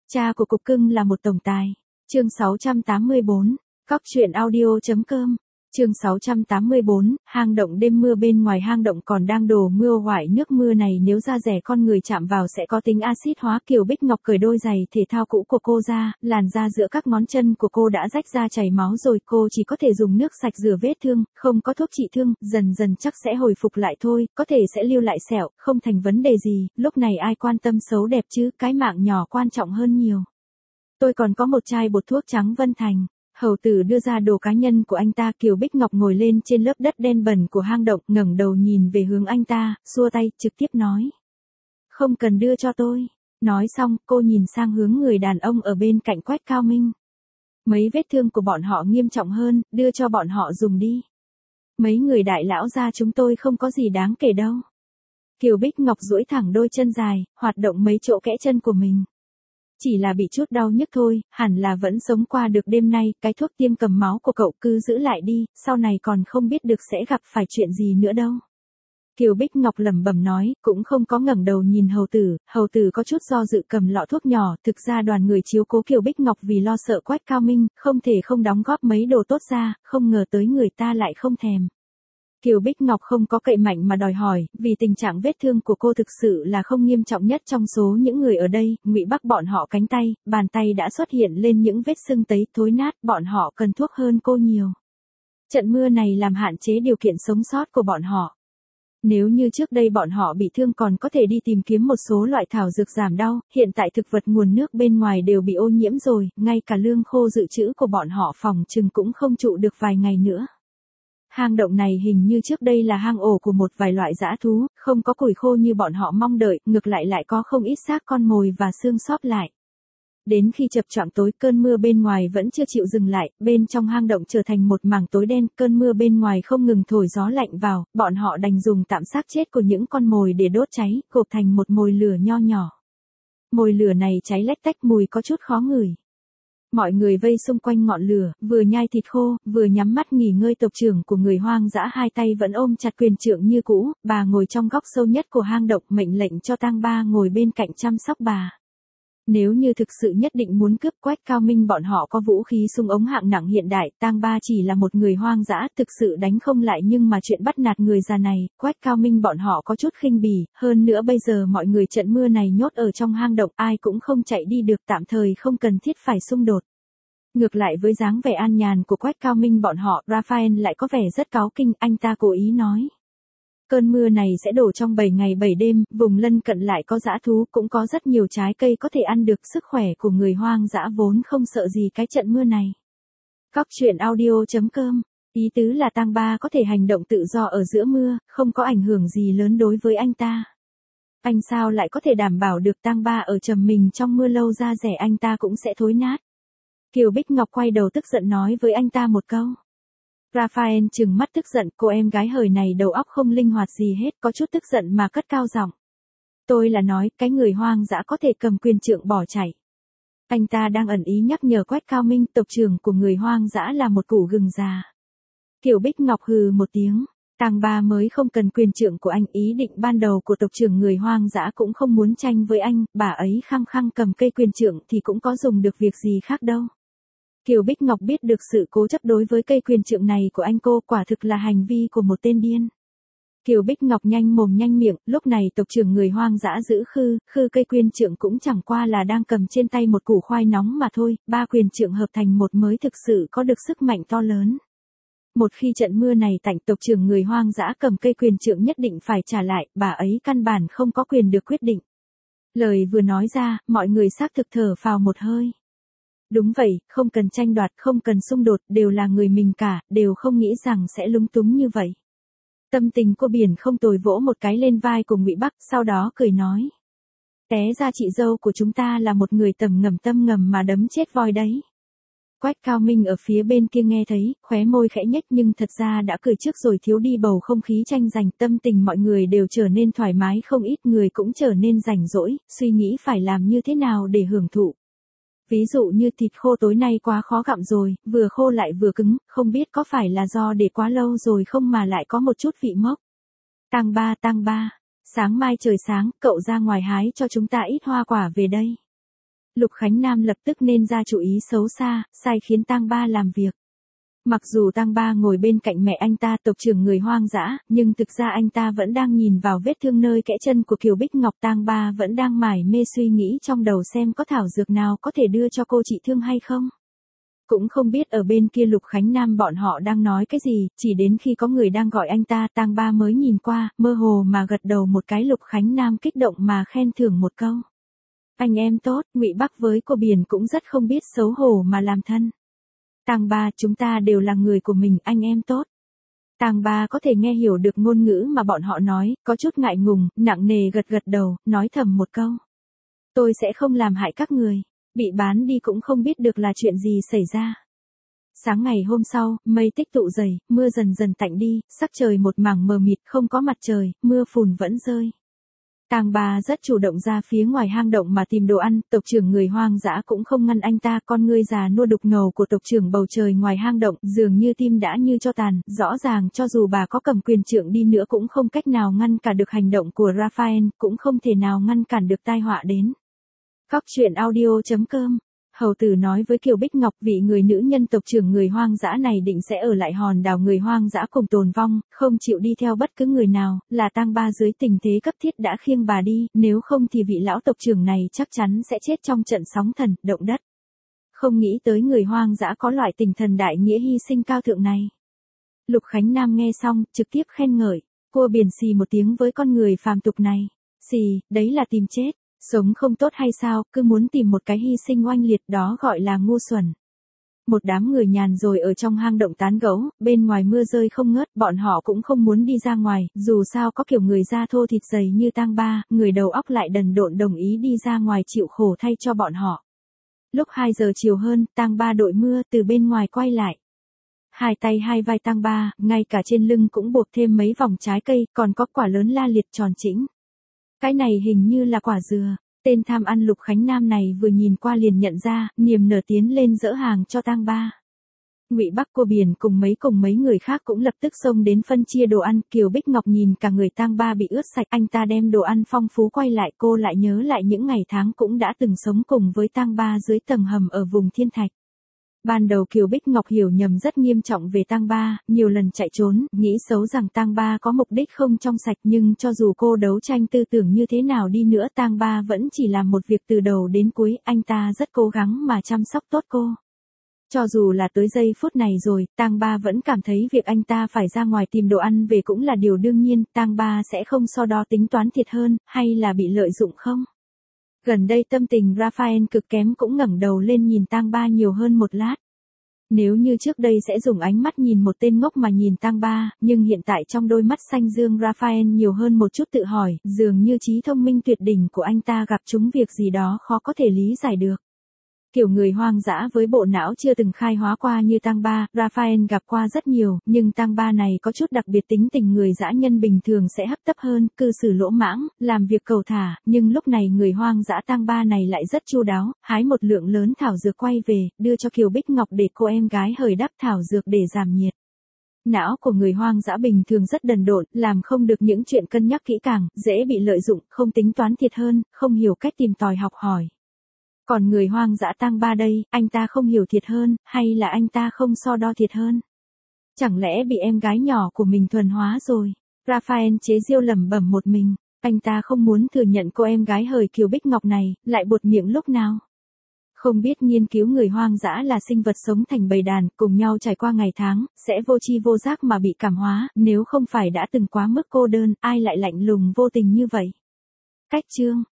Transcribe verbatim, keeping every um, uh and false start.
Cha của cục cưng là một tổng tài. Chương sáu trăm tám mươi bốn, Cóc truyện audio.com. Chương sáu trăm tám mươi bốn, hang động đêm mưa. Bên ngoài hang động còn đang đổ mưa hoại, nước mưa này nếu da rẻ con người chạm vào sẽ có tính axit hóa. Kiều Bích Ngọc cởi đôi giày thể thao cũ của cô ra, làn da giữa các ngón chân của cô đã rách ra chảy máu rồi, cô chỉ có thể dùng nước sạch rửa vết thương, không có thuốc trị thương, dần dần chắc sẽ hồi phục lại thôi, có thể sẽ lưu lại sẹo, không thành vấn đề gì, lúc này ai quan tâm xấu đẹp chứ, cái mạng nhỏ quan trọng hơn nhiều. Tôi còn có một chai bột thuốc trắng Vân Thành. Hầu tử đưa ra đồ cá nhân của anh ta. Kiều Bích Ngọc ngồi lên trên lớp đất đen bẩn của hang động, ngẩng đầu nhìn về hướng anh ta, xua tay, trực tiếp nói. Không cần đưa cho tôi. Nói xong, cô nhìn sang hướng người đàn ông ở bên cạnh Quách Cao Minh. Mấy vết thương của bọn họ nghiêm trọng hơn, đưa cho bọn họ dùng đi. Mấy người đại lão gia chúng tôi không có gì đáng kể đâu. Kiều Bích Ngọc duỗi thẳng đôi chân dài, hoạt động mấy chỗ kẽ chân của mình. Chỉ là bị chút đau nhức thôi, hẳn là vẫn sống qua được đêm nay, cái thuốc tiêm cầm máu của cậu cứ giữ lại đi, sau này còn không biết được sẽ gặp phải chuyện gì nữa đâu. Kiều Bích Ngọc lẩm bẩm nói, cũng không có ngẩng đầu nhìn hầu tử, hầu tử có chút do dự cầm lọ thuốc nhỏ, thực ra đoàn người chiếu cố Kiều Bích Ngọc vì lo sợ Quách Cao Minh, không thể không đóng góp mấy đồ tốt ra, không ngờ tới người ta lại không thèm. Kiều Bích Ngọc không có cậy mạnh mà đòi hỏi, vì tình trạng vết thương của cô thực sự là không nghiêm trọng nhất trong số những người ở đây, Ngụy Bắc bọn họ cánh tay, bàn tay đã xuất hiện lên những vết sưng tấy thối nát, bọn họ cần thuốc hơn cô nhiều. Trận mưa này làm hạn chế điều kiện sống sót của bọn họ. Nếu như trước đây bọn họ bị thương còn có thể đi tìm kiếm một số loại thảo dược giảm đau, hiện tại thực vật nguồn nước bên ngoài đều bị ô nhiễm rồi, ngay cả lương khô dự trữ của bọn họ phòng chừng cũng không trụ được vài ngày nữa. Hang động này hình như trước đây là hang ổ của một vài loại dã thú, không có củi khô như bọn họ mong đợi, ngược lại lại có không ít xác con mồi và xương sóp lại. Đến khi chập choạng tối, cơn mưa bên ngoài vẫn chưa chịu dừng lại, bên trong hang động trở thành một mảng tối đen, cơn mưa bên ngoài không ngừng thổi gió lạnh vào, bọn họ đành dùng tạm xác chết của những con mồi để đốt cháy, gộp thành một mồi lửa nho nhỏ. Mồi lửa này cháy lách tách, mùi có chút khó ngửi. Mọi người vây xung quanh ngọn lửa, vừa nhai thịt khô, vừa nhắm mắt nghỉ ngơi. Tộc trưởng của người hoang dã hai tay vẫn ôm chặt quyền trượng như cũ, bà ngồi trong góc sâu nhất của hang động, mệnh lệnh cho tang ba ngồi bên cạnh chăm sóc bà. Nếu như thực sự nhất định muốn cướp Quách Cao Minh, bọn họ có vũ khí súng ống hạng nặng hiện đại, tang ba chỉ là một người hoang dã, thực sự đánh không lại, nhưng mà chuyện bắt nạt người già này, Quách Cao Minh bọn họ có chút khinh bỉ, hơn nữa bây giờ mọi người trận mưa này nhốt ở trong hang động, ai cũng không chạy đi được, tạm thời không cần thiết phải xung đột. Ngược lại với dáng vẻ an nhàn của Quách Cao Minh bọn họ, Raphael lại có vẻ rất cáu kinh, anh ta cố ý nói. Cơn mưa này sẽ đổ trong bảy ngày bảy đêm, vùng lân cận lại có dã thú, cũng có rất nhiều trái cây có thể ăn được, sức khỏe của người hoang dã vốn không sợ gì cái trận mưa này. Cóc truyện audio.com, ý tứ là tang ba có thể hành động tự do ở giữa mưa, không có ảnh hưởng gì lớn đối với anh ta. Anh sao lại có thể đảm bảo được tang ba ở trầm mình trong mưa lâu, da rẻ anh ta cũng sẽ thối nát. Kiều Bích Ngọc quay đầu tức giận nói với anh ta một câu. Raphael trừng mắt tức giận, cô em gái hời này đầu óc không linh hoạt gì hết, có chút tức giận mà cất cao giọng. Tôi là nói, cái người hoang dã có thể cầm quyền trượng bỏ chạy. Anh ta đang ẩn ý nhắc nhở Quách Cao Minh, tộc trưởng của người hoang dã là một củ gừng già. Kiều Bích Ngọc hừ một tiếng. Tang ba mới không cần quyền trượng của anh, ý định ban đầu của tộc trưởng người hoang dã cũng không muốn tranh với anh, bà ấy khăng khăng cầm cây quyền trượng thì cũng có dùng được việc gì khác đâu. Kiều Bích Ngọc biết được sự cố chấp đối với cây quyền trượng này của anh, cô quả thực là hành vi của một tên điên. Kiều Bích Ngọc nhanh mồm nhanh miệng, lúc này tộc trưởng người hoang dã giữ khư, khư cây quyền trượng cũng chẳng qua là đang cầm trên tay một củ khoai nóng mà thôi, ba quyền trượng hợp thành một mới thực sự có được sức mạnh to lớn. Một khi trận mưa này tạnh, tộc trưởng người hoang dã cầm cây quyền trượng nhất định phải trả lại, bà ấy căn bản không có quyền được quyết định. Lời vừa nói ra, mọi người xác thực thở phào một hơi. Đúng vậy, không cần tranh đoạt, không cần xung đột, đều là người mình cả, đều không nghĩ rằng sẽ lúng túng như vậy. Tâm tình cô biển không tồi vỗ một cái lên vai của Ngụy Bắc, sau đó cười nói. Té ra chị dâu của chúng ta là một người tầm ngầm tâm ngầm mà đấm chết voi đấy. Quách Cao Minh ở phía bên kia nghe thấy, khóe môi khẽ nhếch nhưng thật ra đã cười trước rồi, thiếu đi bầu không khí tranh giành, tâm tình mọi người đều trở nên thoải mái không ít, người cũng trở nên rảnh rỗi, suy nghĩ phải làm như thế nào để hưởng thụ. Ví dụ như thịt khô tối nay quá khó gặm rồi, vừa khô lại vừa cứng, không biết có phải là do để quá lâu rồi không mà lại có một chút vị mốc. Tang ba, tang ba, sáng mai trời sáng, cậu ra ngoài hái cho chúng ta ít hoa quả về đây. Lục Khánh Nam lập tức nên ra chủ ý xấu xa, sai khiến tang ba làm việc. Mặc dù tang ba ngồi bên cạnh mẹ anh ta tộc trưởng người hoang dã, nhưng thực ra anh ta vẫn đang nhìn vào vết thương nơi kẽ chân của Kiều Bích Ngọc. Tang ba vẫn đang mải mê suy nghĩ trong đầu xem có thảo dược nào có thể đưa cho cô trị thương hay không. Cũng không biết ở bên kia Lục Khánh Nam bọn họ đang nói cái gì, chỉ đến khi có người đang gọi anh ta, tang ba mới nhìn qua, mơ hồ mà gật đầu một cái. Lục Khánh Nam kích động mà khen thưởng một câu. Anh em tốt. Ngụy Bắc với cô Biển cũng rất không biết xấu hổ mà làm thân. Tang ba, chúng ta đều là người của mình, anh em tốt. Tang ba có thể nghe hiểu được ngôn ngữ mà bọn họ nói, có chút ngại ngùng, nặng nề gật gật đầu, nói thầm một câu. Tôi sẽ không làm hại các người. Bị bán đi cũng không biết được là chuyện gì xảy ra. Sáng ngày hôm sau, mây tích tụ dày, mưa dần dần tạnh đi, sắc trời một mảng mờ mịt, không có mặt trời, mưa phùn vẫn rơi. Tang ba rất chủ động ra phía ngoài hang động mà tìm đồ ăn, tộc trưởng người hoang dã cũng không ngăn anh ta. Con ngươi già nua đục ngầu của tộc trưởng bầu trời ngoài hang động, dường như tim đã như tro tàn, rõ ràng cho dù bà có cầm quyền trượng đi nữa cũng không cách nào ngăn cản được hành động của Raphael, cũng không thể nào ngăn cản được tai họa đến. Cóc truyện audio chấm com. Hầu tử nói với Kiều Bích Ngọc, vị người nữ nhân tộc trưởng người hoang dã này định sẽ ở lại hòn đảo người hoang dã cùng tồn vong, không chịu đi theo bất cứ người nào, là tang ba dưới tình thế cấp thiết đã khiêng bà đi, nếu không thì vị lão tộc trưởng này chắc chắn sẽ chết trong trận sóng thần, động đất. Không nghĩ tới người hoang dã có loại tinh thần đại nghĩa hy sinh cao thượng này. Lục Khánh Nam nghe xong, trực tiếp khen ngợi, cua Biển xì một tiếng với con người phàm tục này. Xì, đấy là tìm chết. Sống không tốt hay sao, cứ muốn tìm một cái hy sinh oanh liệt, đó gọi là ngu xuẩn. Một đám người nhàn rồi ở trong hang động tán gẫu, bên ngoài mưa rơi không ngớt, bọn họ cũng không muốn đi ra ngoài, dù sao có kiểu người da thô thịt dày như tang ba, người đầu óc lại đần độn đồng ý đi ra ngoài chịu khổ thay cho bọn họ. Lúc hai giờ chiều hơn, tang ba đội mưa từ bên ngoài quay lại. Hai tay hai vai tang ba, ngay cả trên lưng cũng buộc thêm mấy vòng trái cây, còn có quả lớn la liệt tròn chỉnh. Cái này hình như là quả dừa. Tên tham ăn Lục Khánh Nam này vừa nhìn qua liền nhận ra, niềm nở tiến lên dỡ hàng cho tang ba. Ngụy Bắc cô Biển cùng mấy cùng mấy người khác cũng lập tức xông đến phân chia đồ ăn. Kiều Bích Ngọc nhìn cả người tang ba bị ướt sạch, anh ta đem đồ ăn phong phú quay lại, cô lại nhớ lại những ngày tháng cũng đã từng sống cùng với tang ba dưới tầng hầm ở vùng thiên thạch. Ban đầu Kiều Bích Ngọc hiểu nhầm rất nghiêm trọng về tang ba, nhiều lần chạy trốn, nghĩ xấu rằng tang ba có mục đích không trong sạch, nhưng cho dù cô đấu tranh tư tưởng như thế nào đi nữa, tang ba vẫn chỉ làm một việc từ đầu đến cuối, anh ta rất cố gắng mà chăm sóc tốt cô. Cho dù là tới giây phút này rồi, tang ba vẫn cảm thấy việc anh ta phải ra ngoài tìm đồ ăn về cũng là điều đương nhiên, tang ba sẽ không so đo tính toán thiệt hơn, hay là bị lợi dụng không? Gần đây tâm tình Raphael cực kém cũng ngẩng đầu lên nhìn tang ba nhiều hơn một lát. Nếu như trước đây sẽ dùng ánh mắt nhìn một tên ngốc mà nhìn tang ba, nhưng hiện tại trong đôi mắt xanh dương Raphael nhiều hơn một chút tự hỏi, dường như trí thông minh tuyệt đỉnh của anh ta gặp trúng việc gì đó khó có thể lý giải được. Kiểu người hoang dã với bộ não chưa từng khai hóa qua như tang ba, Raphael gặp qua rất nhiều, nhưng tang ba này có chút đặc biệt, tính tình người dã nhân bình thường sẽ hấp tấp hơn, cư xử lỗ mãng, làm việc cầu thả, nhưng lúc này người hoang dã tang ba này lại rất chu đáo, hái một lượng lớn thảo dược quay về, đưa cho Kiều Bích Ngọc để cô em gái hời đắp thảo dược để giảm nhiệt. Não của người hoang dã bình thường rất đần độn, làm không được những chuyện cân nhắc kỹ càng, dễ bị lợi dụng, không tính toán thiệt hơn, không hiểu cách tìm tòi học hỏi. Còn người hoang dã tang ba đây, anh ta không hiểu thiệt hơn, hay là anh ta không so đo thiệt hơn? Chẳng lẽ bị em gái nhỏ của mình thuần hóa rồi? Raphael chế giễu lẩm bẩm một mình, anh ta không muốn thừa nhận cô em gái hời Kiều Bích Ngọc này, lại buột miệng lúc nào. Không biết nghiên cứu người hoang dã là sinh vật sống thành bầy đàn, cùng nhau trải qua ngày tháng, sẽ vô tri vô giác mà bị cảm hóa, nếu không phải đã từng quá mức cô đơn, ai lại lạnh lùng vô tình như vậy? Cách chương